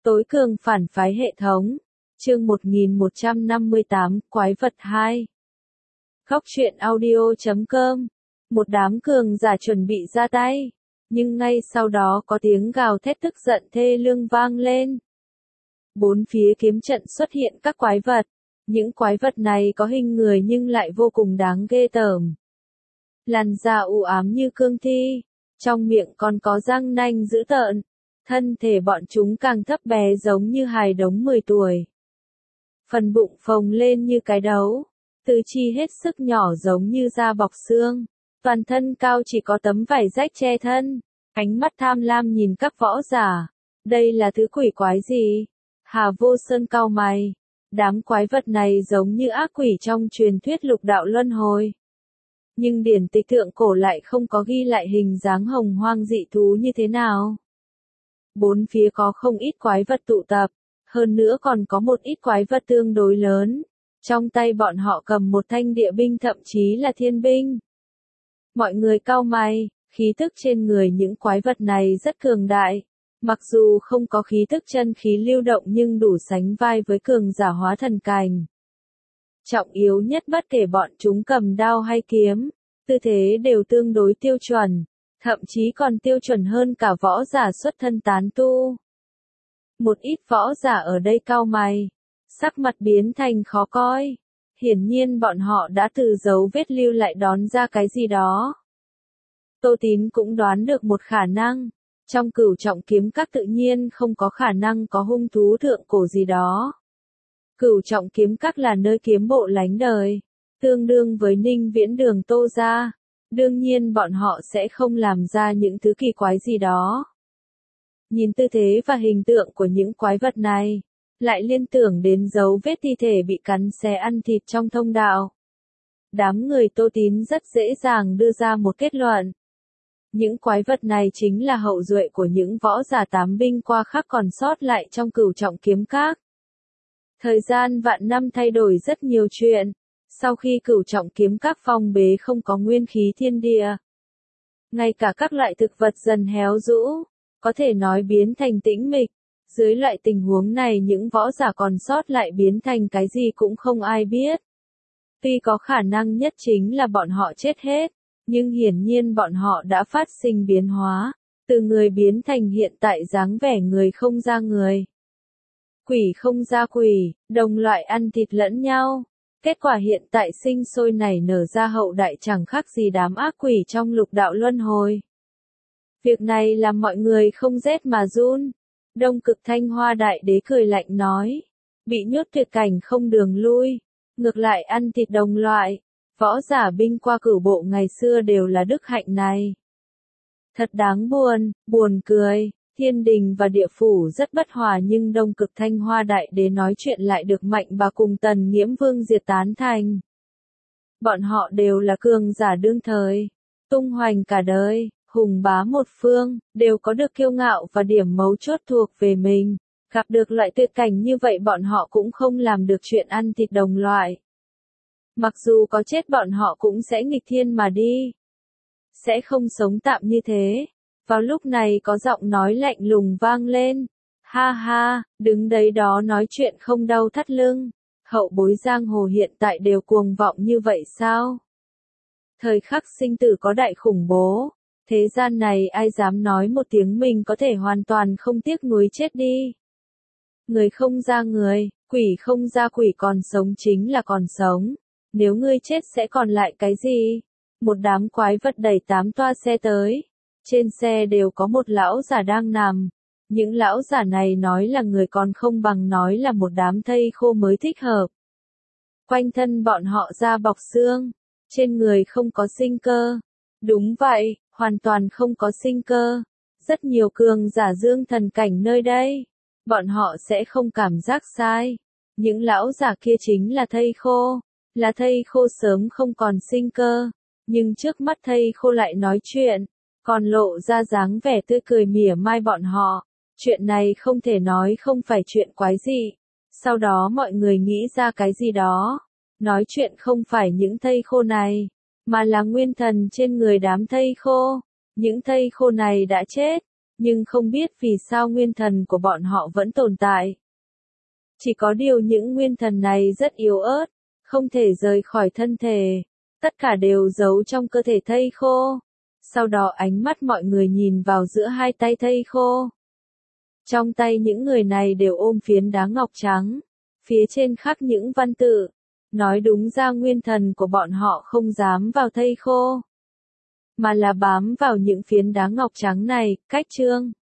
Tối cường phản phái hệ thống. Chương 1158, Quái vật 2. Góc truyện audio.com. Một đám cường giả chuẩn bị ra tay, nhưng ngay sau đó có tiếng gào thét tức giận thê lương vang lên. Bốn phía kiếm trận xuất hiện các quái vật. Những quái vật này có hình người nhưng lại vô cùng đáng ghê tởm. Làn da u ám như cương thi, trong miệng còn có răng nanh dữ tợn. Thân thể bọn chúng càng thấp bé giống như hài đống 10 tuổi. Phần bụng phồng lên như cái đấu, tứ chi hết sức nhỏ giống như da bọc xương. Toàn thân cao chỉ có tấm vải rách che thân, ánh mắt tham lam nhìn các võ giả. Đây là thứ quỷ quái gì? Hà Vô Sơn cau mày. Đám quái vật này giống như ác quỷ trong truyền thuyết lục đạo luân hồi. Nhưng điển tịch thượng cổ lại không có ghi lại hình dáng hồng hoang dị thú như thế nào. Bốn phía có không ít quái vật tụ tập, hơn nữa còn có một ít quái vật tương đối lớn. Trong tay bọn họ cầm một thanh địa binh thậm chí là thiên binh. Mọi người cau mày, khí tức trên người những quái vật này rất cường đại. Mặc dù không có khí tức chân khí lưu động nhưng đủ sánh vai với cường giả hóa thần cảnh. Trọng yếu nhất bất kể bọn chúng cầm đao hay kiếm, tư thế đều tương đối tiêu chuẩn, thậm chí còn tiêu chuẩn hơn cả võ giả xuất thân tán tu. Một ít võ giả ở đây cau mày, sắc mặt biến thành khó coi. Hiển nhiên bọn họ đã từ dấu vết lưu lại đón ra cái gì đó. Tô Tín cũng đoán được một khả năng. Trong Cửu Trọng Kiếm Các tự nhiên không có khả năng có hung thú thượng cổ gì đó. Cửu Trọng Kiếm Các là nơi kiếm bộ lánh đời, tương đương với Ninh Viễn Đường Tô gia. Đương nhiên bọn họ sẽ không làm ra những thứ kỳ quái gì đó. Nhìn tư thế và hình tượng của những quái vật này, lại liên tưởng đến dấu vết thi thể bị cắn xé ăn thịt trong thông đạo. Đám người Tô Tín rất dễ dàng đưa ra một kết luận. Những quái vật này chính là hậu duệ của những võ giả tám binh qua khắc còn sót lại trong Cửu Trọng Kiếm Các. Thời gian vạn năm thay đổi rất nhiều chuyện. Sau khi Cửu Trọng Kiếm Các phong bế không có nguyên khí thiên địa, ngay cả các loại thực vật dần héo rũ, có thể nói biến thành tĩnh mịch. Dưới loại tình huống này những võ giả còn sót lại biến thành cái gì cũng không ai biết. Tuy có khả năng nhất chính là bọn họ chết hết, nhưng hiển nhiên bọn họ đã phát sinh biến hóa, từ người biến thành hiện tại dáng vẻ người không ra người, quỷ không ra quỷ, đồng loại ăn thịt lẫn nhau. Kết quả hiện tại sinh sôi nảy nở ra hậu đại chẳng khác gì đám ác quỷ trong lục đạo luân hồi. Việc này làm mọi người không rét mà run. Đông Cực Thanh Hoa Đại Đế cười lạnh nói, bị nhốt tuyệt cảnh không đường lui, ngược lại ăn thịt đồng loại. Võ giả binh qua cửu bộ ngày xưa đều là đức hạnh này. Thật đáng buồn, buồn cười. Thiên đình và địa phủ rất bất hòa nhưng Đông Cực Thanh Hoa Đại Đế nói chuyện lại được Mạnh Bà cùng Tần Nghiễm Vương Diệt tán thành. Bọn họ đều là cường giả đương thời, tung hoành cả đời, hùng bá một phương, đều có được kiêu ngạo và điểm mấu chốt thuộc về mình. Gặp được loại tuyệt cảnh như vậy bọn họ cũng không làm được chuyện ăn thịt đồng loại. Mặc dù có chết bọn họ cũng sẽ nghịch thiên mà đi. Sẽ không sống tạm như thế. Vào lúc này có giọng nói lạnh lùng vang lên. Ha ha, đứng đấy đó nói chuyện không đau thắt lưng. Hậu bối giang hồ hiện tại đều cuồng vọng như vậy sao? Thời khắc sinh tử có đại khủng bố. Thế gian này ai dám nói một tiếng mình có thể hoàn toàn không tiếc nuối chết đi. Người không ra người, quỷ không ra quỷ, còn sống chính là còn sống. Nếu ngươi chết sẽ còn lại cái gì? Một đám quái vật đẩy 8 toa xe tới. Trên xe đều có một lão giả đang nằm. Những lão giả này nói là người còn không bằng nói là một đám thây khô mới thích hợp. Quanh thân bọn họ da bọc xương. Trên người không có sinh cơ. Đúng vậy, hoàn toàn không có sinh cơ. Rất nhiều cường giả dương thần cảnh nơi đây. Bọn họ sẽ không cảm giác sai. Những lão giả kia chính là thây khô. Là thây khô sớm không còn sinh cơ. Nhưng trước mắt thây khô lại nói chuyện. Còn lộ ra dáng vẻ tươi cười mỉa mai bọn họ. Chuyện này không thể nói không phải chuyện quái dị. Sau đó mọi người nghĩ ra cái gì đó. Nói chuyện không phải những thây khô này, mà là nguyên thần trên người đám thây khô. Những thây khô này đã chết. nhưng không biết vì sao nguyên thần của bọn họ vẫn tồn tại. Chỉ có điều những nguyên thần này rất yếu ớt, không thể rời khỏi thân thể, tất cả đều giấu trong cơ thể thây khô. Sau đó ánh mắt mọi người nhìn vào giữa hai tay thây khô. Trong tay những người này đều ôm phiến đá ngọc trắng, phía trên khắc những văn tự. Nói đúng ra nguyên thần của bọn họ không dám vào thây khô, mà là bám vào những phiến đá ngọc trắng này. Cách chương